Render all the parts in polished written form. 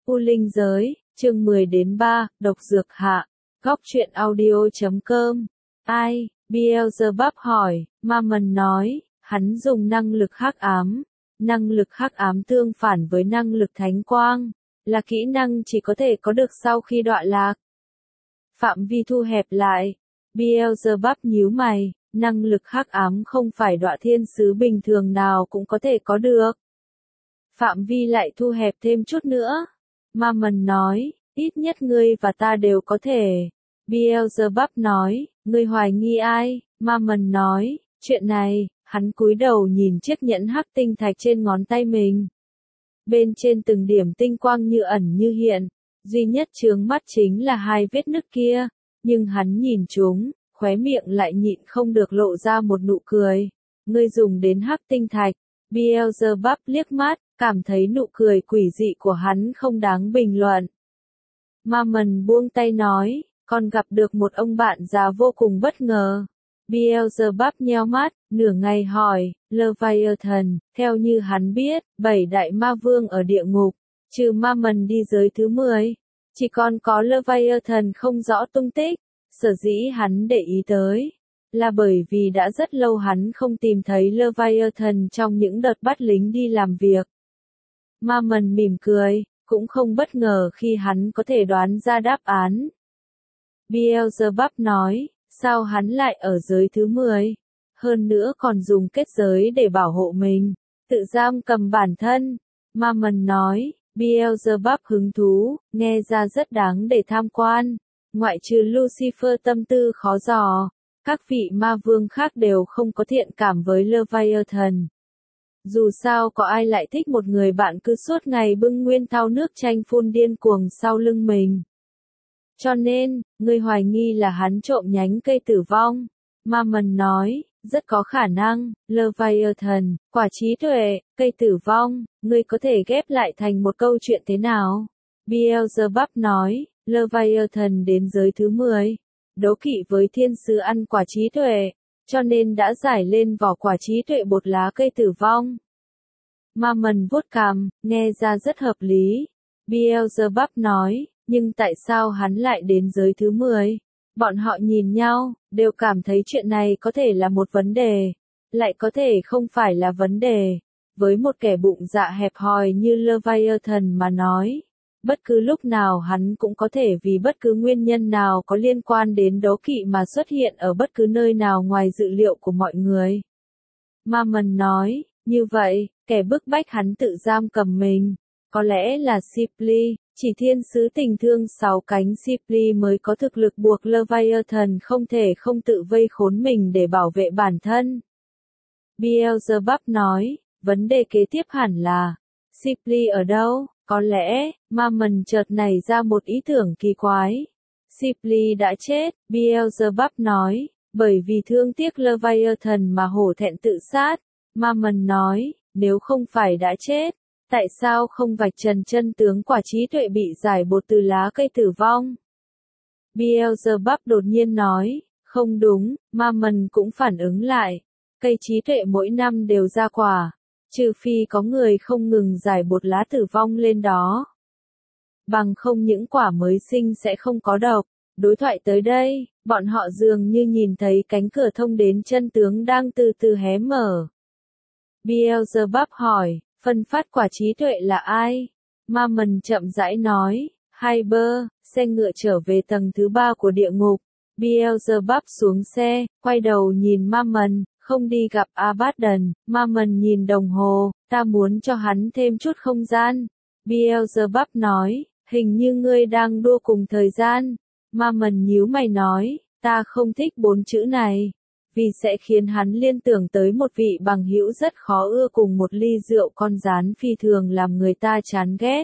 U Linh Giới, chương 10-3, độc dược hạ. Góc truyện audio.com. Ai? Beelzebub hỏi, Mammon nói, hắn dùng năng lực hắc ám. Năng lực hắc ám tương phản với năng lực thánh quang, là kỹ năng chỉ có thể có được sau khi đọa lạc. Phạm vi thu hẹp lại. Beelzebub nhíu mày, năng lực hắc ám không phải đọa thiên sứ bình thường nào cũng có thể có được. Phạm vi lại thu hẹp thêm chút nữa. Mammon nói, ít nhất ngươi và ta đều có thể. Beelzebub nói, ngươi hoài nghi ai? Mammon nói, chuyện này, hắn cúi đầu nhìn chiếc nhẫn hắc tinh thạch trên ngón tay mình. Bên trên từng điểm tinh quang như ẩn như hiện, duy nhất chướng mắt chính là hai vết nứt kia, nhưng hắn nhìn chúng, khóe miệng lại nhịn không được lộ ra một nụ cười. Ngươi dùng đến hắc tinh thạch. Beelzebub liếc mắt, cảm thấy nụ cười quỷ dị của hắn không đáng bình luận. Mammon buông tay nói, con gặp được một ông bạn già vô cùng bất ngờ. Beelzebub nheo mắt, nửa ngày hỏi, Leviathan, theo như hắn biết, 7 đại ma vương ở địa ngục, trừ Mammon đi giới thứ 10, chỉ còn có Leviathan không rõ tung tích. Sở dĩ hắn để ý tới, là bởi vì đã rất lâu hắn không tìm thấy Leviathan trong những đợt bắt lính đi làm việc. Mammon mỉm cười, cũng không bất ngờ khi hắn có thể đoán ra đáp án. Beelzebub nói, sao hắn lại ở giới thứ 10? Hơn nữa còn dùng kết giới để bảo hộ mình, tự giam cầm bản thân. Mammon nói, Beelzebub hứng thú, nghe ra rất đáng để tham quan. Ngoại trừ Lucifer tâm tư khó dò, các vị ma vương khác đều không có thiện cảm với Leviathan. Dù sao có ai lại thích một người bạn cứ suốt ngày bưng nguyên thau nước chanh phun điên cuồng sau lưng mình. Cho nên, ngươi hoài nghi là hắn trộm nhánh cây tử vong. Mammon nói, rất có khả năng, Leviathan, quả trí tuệ, cây tử vong, ngươi có thể ghép lại thành một câu chuyện thế nào? Beelzebub nói, Leviathan đến giới thứ 10, đấu kỵ với thiên sứ ăn quả trí tuệ, cho nên đã giải lên vỏ quả trí tuệ bột lá cây tử vong. Mammon vuốt cằm, nghe ra rất hợp lý. Beelzebub nói, nhưng tại sao hắn lại đến giới thứ 10? Bọn họ nhìn nhau, đều cảm thấy chuyện này có thể là một vấn đề, lại có thể không phải là vấn đề. Với một kẻ bụng dạ hẹp hòi như Leviathan mà nói, bất cứ lúc nào hắn cũng có thể vì bất cứ nguyên nhân nào có liên quan đến đố kỵ mà xuất hiện ở bất cứ nơi nào ngoài dự liệu của mọi người. Mammon nói, như vậy, kẻ bức bách hắn tự giam cầm mình, có lẽ là Sipli, chỉ thiên sứ tình thương 6 cánh Sipli mới có thực lực buộc Leviathan không thể không tự vây khốn mình để bảo vệ bản thân. Beelzebub nói, vấn đề kế tiếp hẳn là, Sipli ở đâu? Có lẽ, Mammon chợt nảy ra một ý tưởng kỳ quái. Sipli đã chết, Beelzebub nói, bởi vì thương tiếc Leviathan mà hổ thẹn tự sát. Mammon nói, nếu không phải đã chết, tại sao không vạch trần chân tướng quả trí tuệ bị giải bột từ lá cây tử vong? Beelzebub đột nhiên nói, không đúng, Mammon cũng phản ứng lại. Cây trí tuệ mỗi năm đều ra quả, trừ phi có người không ngừng giải bột lá tử vong lên đó. Bằng không những quả mới sinh sẽ không có độc. Đối thoại tới đây, bọn họ dường như nhìn thấy cánh cửa thông đến chân tướng đang từ từ hé mở. Beelzebub hỏi, phân phát quả trí tuệ là ai? Mammon chậm rãi nói, Hyper, xe ngựa trở về tầng thứ 3 của địa ngục. Beelzebub xuống xe, quay đầu nhìn Mammon, không đi gặp Abaddon. Mammon nhìn đồng hồ, ta muốn cho hắn thêm chút không gian. Beelzebub nói, hình như ngươi đang đua cùng thời gian. Mammon nhíu mày nói, ta không thích 4 chữ này, vì sẽ khiến hắn liên tưởng tới một vị bằng hữu rất khó ưa cùng một ly rượu con rán phi thường làm người ta chán ghét.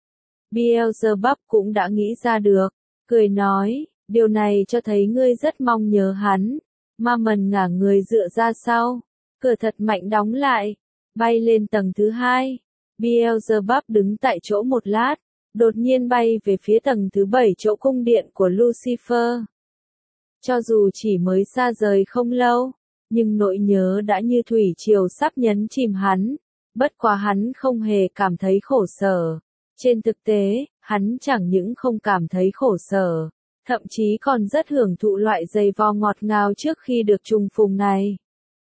Beelzebub cũng đã nghĩ ra được, cười nói, điều này cho thấy ngươi rất mong nhớ hắn. Mammon ngả người dựa ra sau, cửa thật mạnh đóng lại, bay lên tầng thứ 2. Beelzebub đứng tại chỗ một lát, đột nhiên bay về phía tầng thứ 7 chỗ cung điện của Lucifer. Cho dù chỉ mới xa rời không lâu, nhưng nỗi nhớ đã như thủy triều sắp nhấn chìm hắn, bất quá hắn không hề cảm thấy khổ sở. Trên thực tế, hắn chẳng những không cảm thấy khổ sở, thậm chí còn rất hưởng thụ loại giày vò ngọt ngào trước khi được trùng phùng này.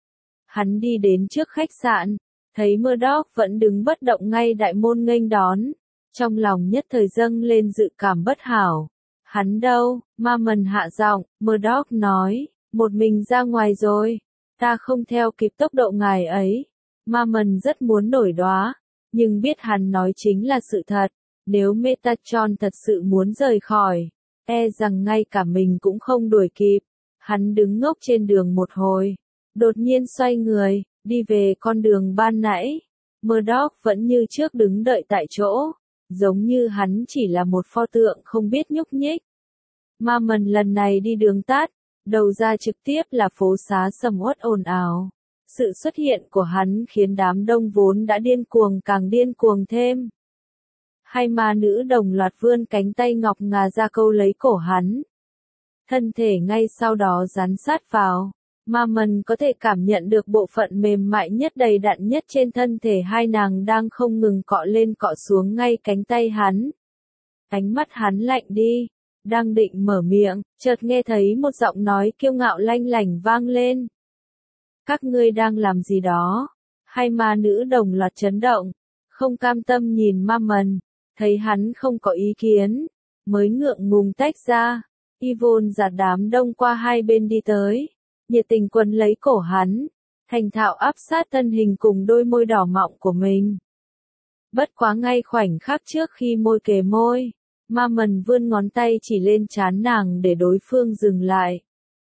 Hắn đi đến trước khách sạn, thấy Murdoch vẫn đứng bất động ngay đại môn nghênh đón. Trong lòng nhất thời dâng lên dự cảm bất hảo. Hắn đâu? Mammon hạ giọng, Murdoch nói, một mình ra ngoài rồi. Ta không theo kịp tốc độ ngài ấy. Mammon rất muốn nổi đoá, nhưng biết hắn nói chính là sự thật. Nếu Metatron thật sự muốn rời khỏi, e rằng ngay cả mình cũng không đuổi kịp. Hắn đứng ngốc trên đường một hồi, đột nhiên xoay người, đi về con đường ban nãy. Murdoch vẫn như trước đứng đợi tại chỗ, giống như hắn chỉ là một pho tượng không biết nhúc nhích. Mammon lần này đi đường tắt, đầu ra trực tiếp là phố xá sầm uất ồn ào. Sự xuất hiện của hắn khiến đám đông vốn đã điên cuồng càng điên cuồng thêm. Hai ma nữ đồng loạt vươn cánh tay ngọc ngà ra câu lấy cổ hắn. Thân thể ngay sau đó dán sát vào. Mammon có thể cảm nhận được bộ phận mềm mại nhất đầy đặn nhất trên thân thể hai nàng đang không ngừng cọ lên cọ xuống ngay cánh tay hắn. Ánh mắt hắn lạnh đi, đang định mở miệng, chợt nghe thấy một giọng nói kiêu ngạo lanh lảnh vang lên. Các ngươi đang làm gì đó? Hai ma nữ đồng loạt chấn động, không cam tâm nhìn Mammon, thấy hắn không có ý kiến, mới ngượng ngùng tách ra. Yvonne dạt đám đông qua hai bên đi tới, nhiệt tình quấn lấy cổ hắn, thành thạo áp sát thân hình cùng đôi môi đỏ mọng của mình. Bất quá ngay khoảnh khắc trước khi môi kề môi, Mammon vươn ngón tay chỉ lên trán nàng để đối phương dừng lại.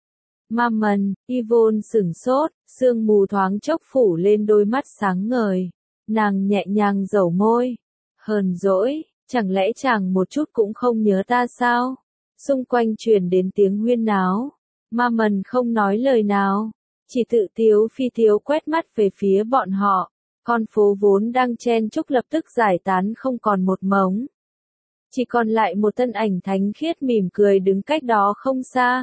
Mammon, Yvonne sửng sốt, sương mù thoáng chốc phủ lên đôi mắt sáng ngời. Nàng nhẹ nhàng dẩu môi. Hờn dỗi, chẳng lẽ chàng một chút cũng không nhớ ta sao? Xung quanh truyền đến tiếng huyên náo. Mammon không nói lời nào, chỉ tự tiếu phi tiếu quét mắt về phía bọn họ. Con phố vốn đang chen chúc lập tức giải tán không còn một mống. Chỉ còn lại một thân ảnh thánh khiết mỉm cười đứng cách đó không xa.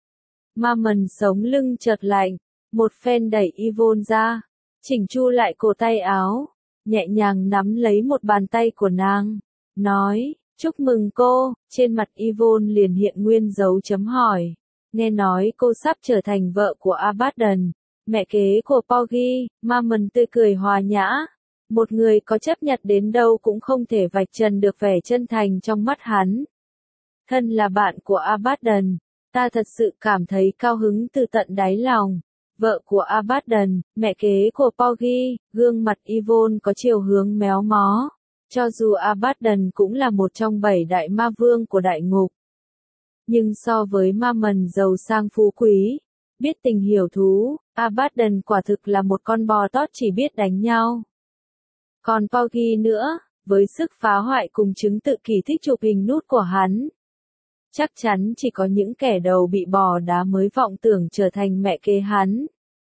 Mammon sống lưng chợt lạnh, một phen đẩy Yvonne ra, chỉnh chu lại cổ tay áo, nhẹ nhàng nắm lấy một bàn tay của nàng, nói, chúc mừng cô. Trên mặt Yvonne liền hiện nguyên dấu chấm hỏi. Nghe nói cô sắp trở thành vợ của Abaddon, mẹ kế của Porgy. Mammon tươi cười hòa nhã. Một người có chấp nhận đến đâu cũng không thể vạch trần được vẻ chân thành trong mắt hắn. Thân là bạn của Abaddon, ta thật sự cảm thấy cao hứng từ tận đáy lòng. Vợ của Abaddon, mẹ kế của Porgy. Gương mặt Yvonne có chiều hướng méo mó. Cho dù Abaddon cũng là một trong 7 đại ma vương của đại ngục. Nhưng so với Mammon giàu sang phú quý, biết tình hiểu thú, Abaddon quả thực là một con bò tót chỉ biết đánh nhau. Còn Porgy nữa, với sức phá hoại cùng chứng tự kỳ thích chụp hình nút của hắn. Chắc chắn chỉ có những kẻ đầu bị bò đá mới vọng tưởng trở thành mẹ kế hắn.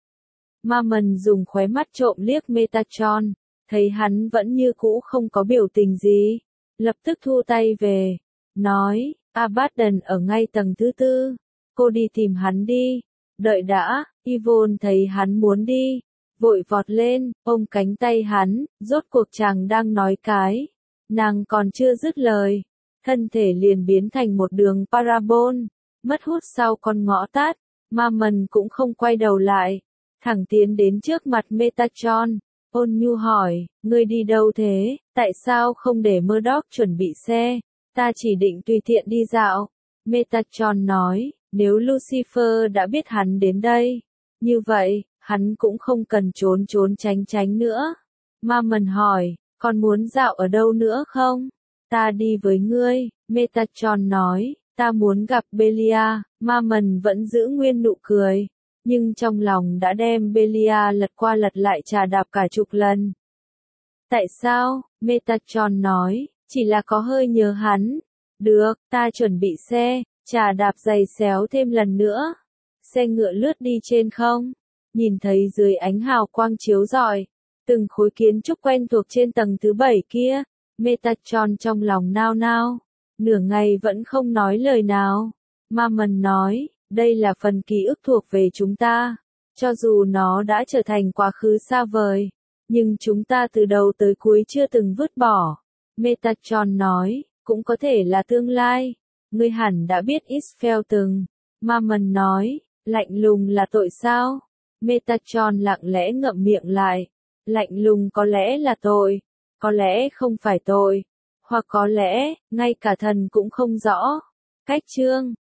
Mammon dùng khóe mắt trộm liếc Metatron, thấy hắn vẫn như cũ không có biểu tình gì, lập tức thu tay về, nói, Abaddon ở ngay tầng thứ 4, cô đi tìm hắn đi. Đợi đã. Yvonne thấy hắn muốn đi, vội vọt lên, ôm cánh tay hắn, rốt cuộc chàng đang nói cái. Nàng còn chưa dứt lời, thân thể liền biến thành một đường parabol, mất hút sau con ngõ tát. Mammon cũng không quay đầu lại, thẳng tiến đến trước mặt Metatron, ôn nhu hỏi, ngươi đi đâu thế, tại sao không để Murdoch chuẩn bị xe, ta chỉ định tùy tiện đi dạo. Metatron nói, nếu Lucifer đã biết hắn đến đây, như vậy, hắn cũng không cần trốn trốn tránh tránh nữa. Mammon hỏi, còn muốn dạo ở đâu nữa không? Ta đi với ngươi. Metatron nói, ta muốn gặp Belia. Mammon vẫn giữ nguyên nụ cười, nhưng trong lòng đã đem Belia lật qua lật lại trà đạp cả chục lần. Tại sao? Metatron nói, chỉ là có hơi nhớ hắn. Được, ta chuẩn bị xe, trà đạp giày xéo thêm lần nữa. Xe ngựa lướt đi trên không, nhìn thấy dưới ánh hào quang chiếu rọi, từng khối kiến trúc quen thuộc trên tầng thứ 7 kia. Metatron trong lòng nao nao, nửa ngày vẫn không nói lời nào. Mammon nói, đây là phần ký ức thuộc về chúng ta. Cho dù nó đã trở thành quá khứ xa vời, nhưng chúng ta từ đầu tới cuối chưa từng vứt bỏ. Metatron nói, cũng có thể là tương lai. Ngươi hẳn đã biết Israel từng. Mammon nói, lạnh lùng là tội sao? Metatron lặng lẽ ngậm miệng lại. Lạnh lùng có lẽ là tội, có lẽ không phải tội, hoặc có lẽ, ngay cả thần cũng không rõ. Cách chương